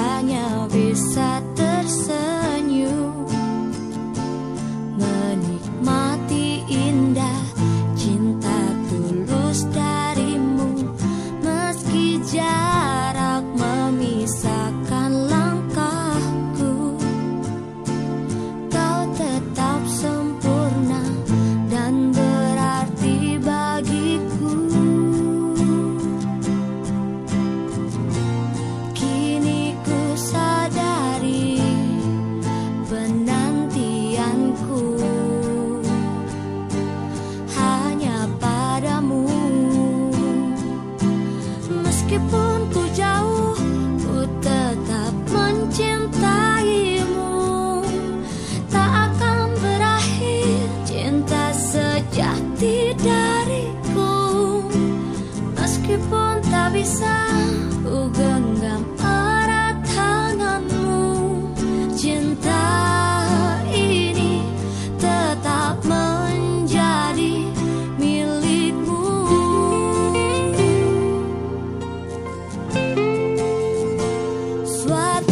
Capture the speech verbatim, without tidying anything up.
hanya bisa tersenyum, menikmati indah cinta tulus darimu. Meski jarak memisahkan langkahku, kau tetap sempurna dan berarti bagiku. Kini ku sadari penantianku hanya padamu. Meskipun ku jauh, ku tetap mencintaimu. Tak akan berakhir cinta sejati dariku. Meskipun tak bisa ku genggam erat tanganmu, cinta ini tetap menjadi milikmu. Suatu